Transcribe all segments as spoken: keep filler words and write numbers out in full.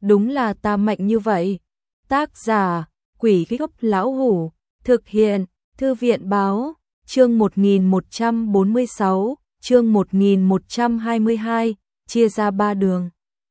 đúng là ta mạnh như vậy. Tác giả, Quỷ Gốc Lão Hủ, thực hiện, Thư viện Báo, chương một nghìn một trăm bốn mươi sáu, chương một nghìn một trăm hai mươi hai, chia ra ba đường.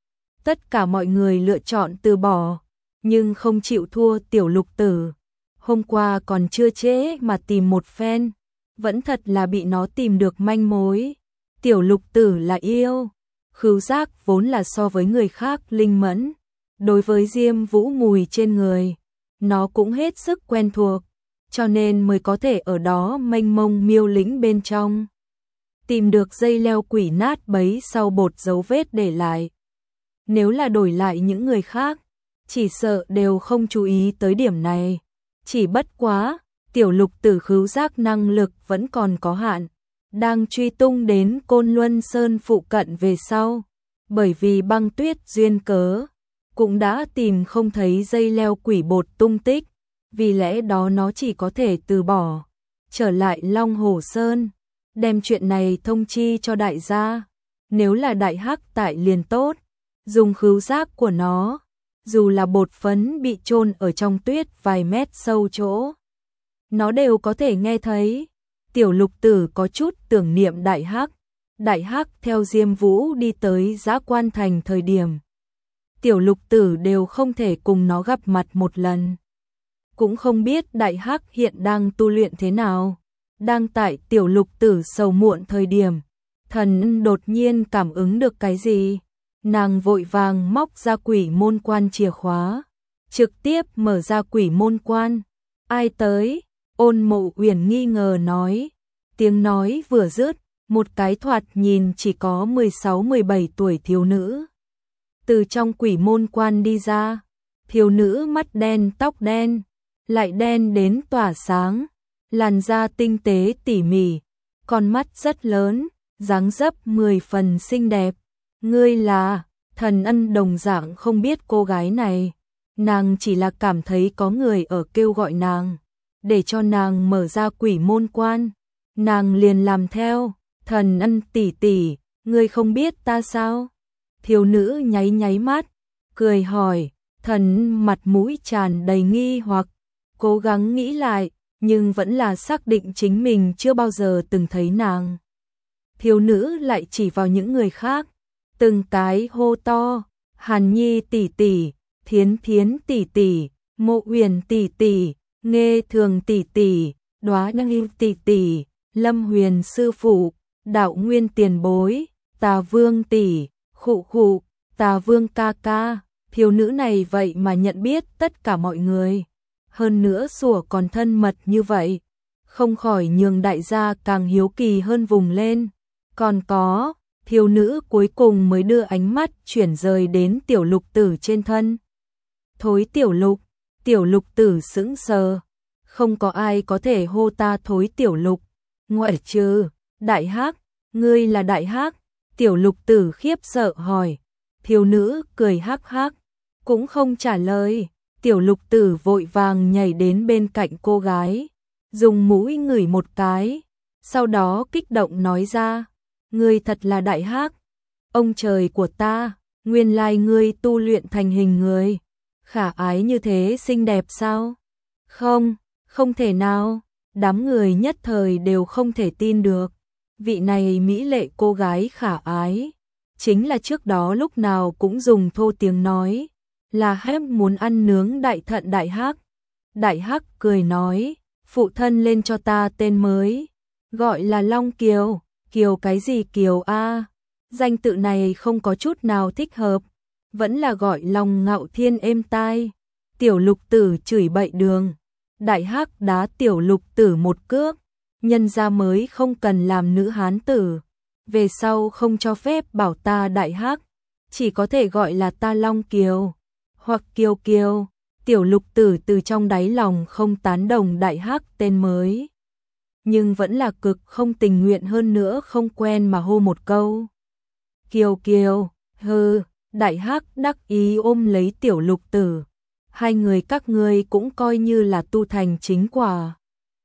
Tất cả mọi người lựa chọn từ bỏ, nhưng không chịu thua Tiểu Lục Tử. Hôm qua còn chưa trễ mà tìm một phen, vẫn thật là bị nó tìm được manh mối. Tiểu Lục Tử là yêu, khứu giác vốn là so với người khác linh mẫn. Đối với diêm vũ mùi trên người, nó cũng hết sức quen thuộc, cho nên mới có thể ở đó mênh mông miêu lĩnh bên trong. Tìm được dây leo quỷ nát bấy sau bột dấu vết để lại. Nếu là đổi lại những người khác, chỉ sợ đều không chú ý tới điểm này. Chỉ bất quá, Tiểu Lục Tử khứu giác năng lực vẫn còn có hạn. Đang truy tung đến Côn Luân Sơn phụ cận về sau, bởi vì băng tuyết duyên cớ, cũng đã tìm không thấy dây leo quỷ bột tung tích, vì lẽ đó nó chỉ có thể từ bỏ, trở lại Long Hồ Sơn, đem chuyện này thông chi cho đại gia. Nếu là đại hắc tại liền tốt, dùng khứu giác của nó, dù là bột phấn bị chôn ở trong tuyết vài mét sâu chỗ, nó đều có thể nghe thấy. Tiểu Lục Tử có chút tưởng niệm đại hắc. Đại hắc theo Diêm Vũ đi tới Dã Quan Thành thời điểm, Tiểu Lục Tử đều không thể cùng nó gặp mặt một lần. Cũng không biết đại hắc hiện đang tu luyện thế nào. Đang tại Tiểu Lục Tử sầu muộn thời điểm, Thần đột nhiên cảm ứng được cái gì. Nàng vội vàng móc ra quỷ môn quan chìa khóa, trực tiếp mở ra quỷ môn quan. Ai tới? Ôn Mộ Uyển nghi ngờ nói. Tiếng nói vừa dứt, một cái thoạt nhìn chỉ có mười sáu mười bảy tuổi thiếu nữ từ trong quỷ môn quan đi ra. Thiếu nữ mắt đen tóc đen, lại đen đến tỏa sáng, làn da tinh tế tỉ mỉ, con mắt rất lớn, dáng dấp mười phần xinh đẹp. Ngươi là? Thần Ân đồng dạng không biết cô gái này, nàng chỉ là cảm thấy có người ở kêu gọi nàng, để cho nàng mở ra quỷ môn quan. Nàng liền làm theo. Thần Ân tỷ tỷ, ngươi không biết ta sao? Thiếu nữ nháy nháy mắt, cười hỏi. Thần mặt mũi tràn đầy nghi hoặc, cố gắng nghĩ lại, nhưng vẫn là xác định chính mình chưa bao giờ từng thấy nàng. Thiếu nữ lại chỉ vào những người khác, từng cái hô to. Hàn Nhi tỷ tỷ, Thiến Thiến tỷ tỷ, Mộ Uyển tỷ tỷ, Nghê Thường tỷ tỷ, Đóa Năng Yêu tỷ tỷ, Lâm Huyền sư phụ, Đạo Nguyên tiền bối, Tà Vương tỷ, khụ khụ, Tà Vương ca ca. Thiếu nữ này vậy mà nhận biết tất cả mọi người, hơn nữa sủa còn thân mật như vậy, không khỏi nhường đại gia càng hiếu kỳ hơn vùng lên. Còn có, thiếu nữ cuối cùng mới đưa ánh mắt chuyển rời đến Tiểu Lục Tử trên thân. Thối Tiểu Lục. Tiểu Lục Tử sững sờ, không có ai có thể hô ta thối Tiểu Lục, ngoại trừ đại hắc. Ngươi là đại hắc? Tiểu Lục Tử khiếp sợ hỏi. Thiếu nữ cười hắc hắc, cũng không trả lời. Tiểu Lục Tử vội vàng nhảy đến bên cạnh cô gái, dùng mũi ngửi một cái, sau đó kích động nói ra. Ngươi thật là đại hắc. Ông trời của ta, nguyên lai ngươi tu luyện thành hình người, khả ái như thế xinh đẹp sao? Không, không thể nào. Đám người nhất thời đều không thể tin được. Vị này mỹ lệ cô gái khả ái, chính là trước đó lúc nào cũng dùng thô tiếng nói, là hép muốn ăn nướng đại thận đại hắc. Đại hắc cười nói, phụ thân lên cho ta tên mới, gọi là Long Kiều. Kiều cái gì Kiều a? Danh tự này không có chút nào thích hợp, vẫn là gọi Long Ngạo Thiên êm tai. Tiểu Lục Tử chửi bậy đường. Đại hắc đá Tiểu Lục Tử một cước, nhân ra mới không cần làm nữ hán tử, về sau không cho phép bảo ta đại hắc, chỉ có thể gọi là ta Long Kiều hoặc Kiều Kiều. Tiểu Lục Tử từ trong đáy lòng không tán đồng đại hắc tên mới, nhưng vẫn là cực không tình nguyện, hơn nữa không quen mà hô một câu Kiều Kiều. Hừ. Đại hắc đắc ý ôm lấy Tiểu Lục Tử. Hai người các ngươi cũng coi như là tu thành chính quả.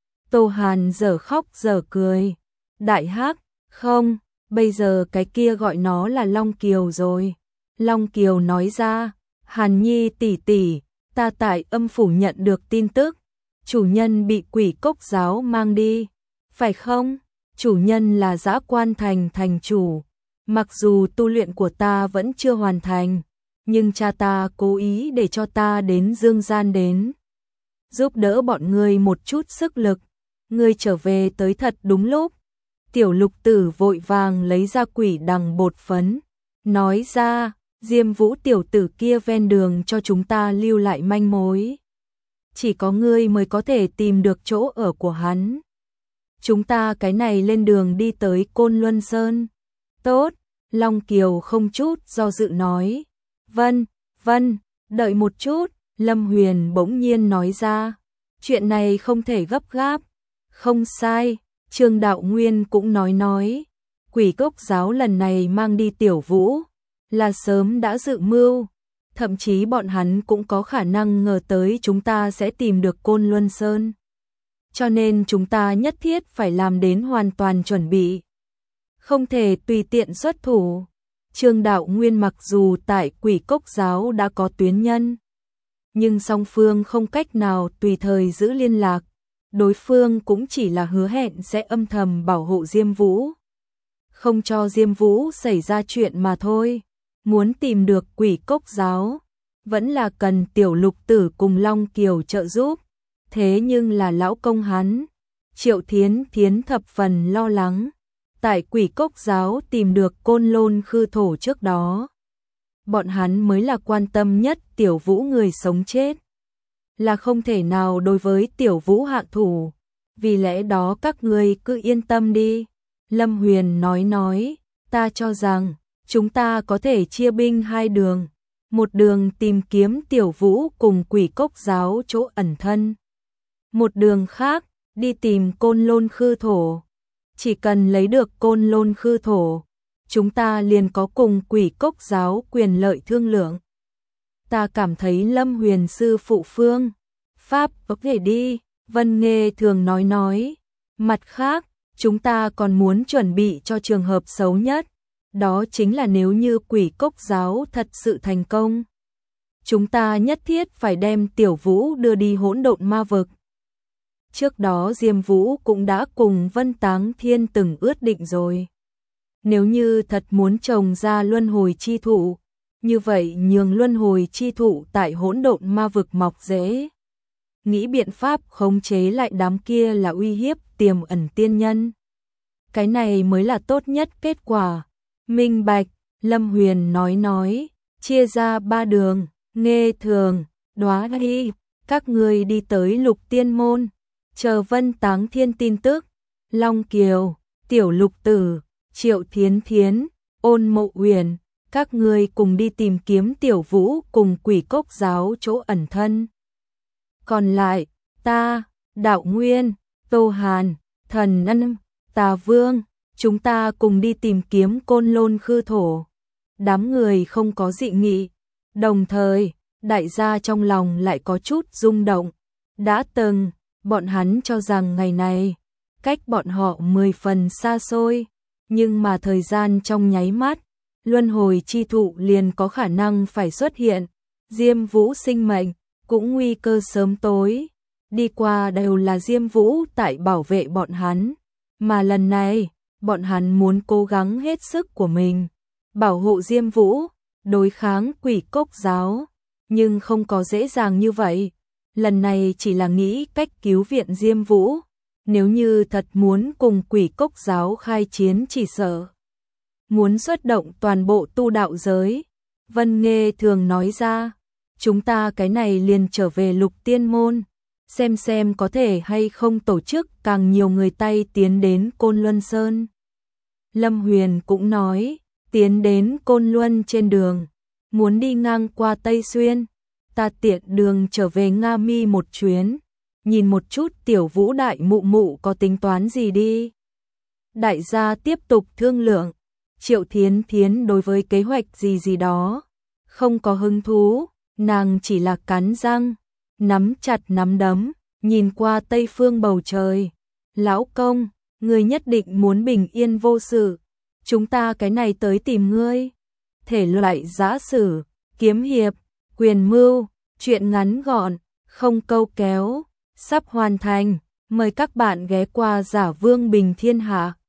Tô Hàn dở khóc dở cười. Đại hắc, không, bây giờ cái kia gọi nó là Long Kiều rồi. Long Kiều nói ra, Hàn Nhi tỷ tỷ, ta tại âm phủ nhận được tin tức, chủ nhân bị quỷ cốc giáo mang đi, phải không? Chủ nhân là Dã Quan Thành thành chủ, mặc dù tu luyện của ta vẫn chưa hoàn thành, nhưng cha ta cố ý để cho ta đến dương gian đến, giúp đỡ bọn ngươi một chút sức lực, ngươi trở về tới thật đúng lúc. Tiểu Lục Tử vội vàng lấy ra quỷ đằng bột phấn, nói ra, Diêm Vũ tiểu tử kia ven đường cho chúng ta lưu lại manh mối. Chỉ có ngươi mới có thể tìm được chỗ ở của hắn. Chúng ta cái này lên đường đi tới Côn Luân Sơn. Tốt, Long Kiều không chút do dự nói. Vân, vân, đợi một chút, Lâm Huyền bỗng nhiên nói ra. Chuyện này không thể gấp gáp. Không sai, Trương Đạo Nguyên cũng nói nói. Quỷ cốc giáo lần này mang đi Tiểu Vũ, là sớm đã dự mưu. Thậm chí bọn hắn cũng có khả năng ngờ tới chúng ta sẽ tìm được Côn Luân Sơn. Cho nên chúng ta nhất thiết phải làm đến hoàn toàn chuẩn bị. Không thể tùy tiện xuất thủ. Trương Đạo Nguyên mặc dù tại quỷ cốc giáo đã có tuyến nhân, nhưng song phương không cách nào tùy thời giữ liên lạc. Đối phương cũng chỉ là hứa hẹn sẽ âm thầm bảo hộ Diêm Vũ, không cho Diêm Vũ xảy ra chuyện mà thôi. Muốn tìm được quỷ cốc giáo, vẫn là cần Tiểu Lục Tử cùng Long Kiều trợ giúp. Thế nhưng là lão công hắn, Triệu Thiến Thiến thập phần lo lắng. Tại quỷ cốc giáo tìm được Côn Lôn Khư Thổ trước đó, bọn hắn mới là quan tâm nhất Tiểu Vũ người sống chết, là không thể nào đối với Tiểu Vũ hạ thủ. Vì lẽ đó các ngươi cứ yên tâm đi. Lâm Huyền nói nói, ta cho rằng chúng ta có thể chia binh hai đường. Một đường tìm kiếm Tiểu Vũ cùng quỷ cốc giáo chỗ ẩn thân. Một đường khác, đi tìm Côn Lôn Khư Thổ. Chỉ cần lấy được Côn Lôn Khư Thổ, chúng ta liền có cùng quỷ cốc giáo quyền lợi thương lượng. Ta cảm thấy Lâm Huyền sư phụ phương pháp có thể đi, Vân Nghê thường nói nói. Mặt khác, chúng ta còn muốn chuẩn bị cho trường hợp xấu nhất. Đó chính là nếu như quỷ cốc giáo thật sự thành công, chúng ta nhất thiết phải đem Tiểu Vũ đưa đi hỗn độn ma vực. Trước đó Diêm Vũ cũng đã cùng Vân Táng Thiên từng ước định rồi. Nếu như thật muốn trồng ra luân hồi chi thụ, như vậy nhường luân hồi chi thụ tại hỗn độn ma vực mọc rễ. Nghĩ biện pháp khống chế lại đám kia là uy hiếp tiềm ẩn tiên nhân. Cái này mới là tốt nhất kết quả. Minh bạch, Lâm Huyền nói nói, chia ra ba đường, Nghê Thường, Đóa Hy, các người đi tới Lục Tiên Môn, chờ Vân Táng Thiên tin tức. Long Kiều, Tiểu Lục Tử, Triệu Thiến Thiến, Ôn Mộ Uyển, các người cùng đi tìm kiếm Tiểu Vũ cùng quỷ cốc giáo chỗ ẩn thân. Còn lại, ta, Đạo Nguyên, Tô Hàn, Thần Ân, Tà Vương, chúng ta cùng đi tìm kiếm Côn Lôn Khư Thổ. Đám người không có dị nghị, đồng thời, đại gia trong lòng lại có chút rung động. Đã từng, bọn hắn cho rằng ngày này, cách bọn họ mười phần xa xôi, nhưng mà thời gian trong nháy mắt, luân hồi chi thụ liền có khả năng phải xuất hiện. Diêm Vũ sinh mệnh, cũng nguy cơ sớm tối. Đi qua đều là Diêm Vũ tại bảo vệ bọn hắn, mà lần này, bọn hắn muốn cố gắng hết sức của mình, bảo hộ Diêm Vũ, đối kháng quỷ cốc giáo, nhưng không có dễ dàng như vậy. Lần này chỉ là nghĩ cách cứu viện Diêm Vũ, nếu như thật muốn cùng quỷ cốc giáo khai chiến chỉ sợ muốn xuất động toàn bộ tu đạo giới. Vân Nghê thường nói ra, chúng ta cái này liền trở về Lục Tiên Môn, xem xem có thể hay không tổ chức càng nhiều người tay tiến đến Côn Luân Sơn. Lâm Huyền cũng nói, tiến đến Côn Luân trên đường, muốn đi ngang qua Tây Xuyên, ta tiện đường trở về Nga Mi một chuyến, nhìn một chút Tiểu Vũ đại mụ mụ có tính toán gì đi. Đại gia tiếp tục thương lượng. Triệu Thiến Thiến đối với kế hoạch gì gì đó không có hứng thú, nàng chỉ là cắn răng, nắm chặt nắm đấm, nhìn qua tây phương bầu trời. Lão công, ngươi nhất định muốn bình yên vô sự, chúng ta cái này tới tìm ngươi. Thể loại giã sử, kiếm hiệp, Quyền mưu, chuyện ngắn gọn, không câu kéo, sắp hoàn thành. Mời các bạn ghé qua Giả Vương Bình Thiên Hạ.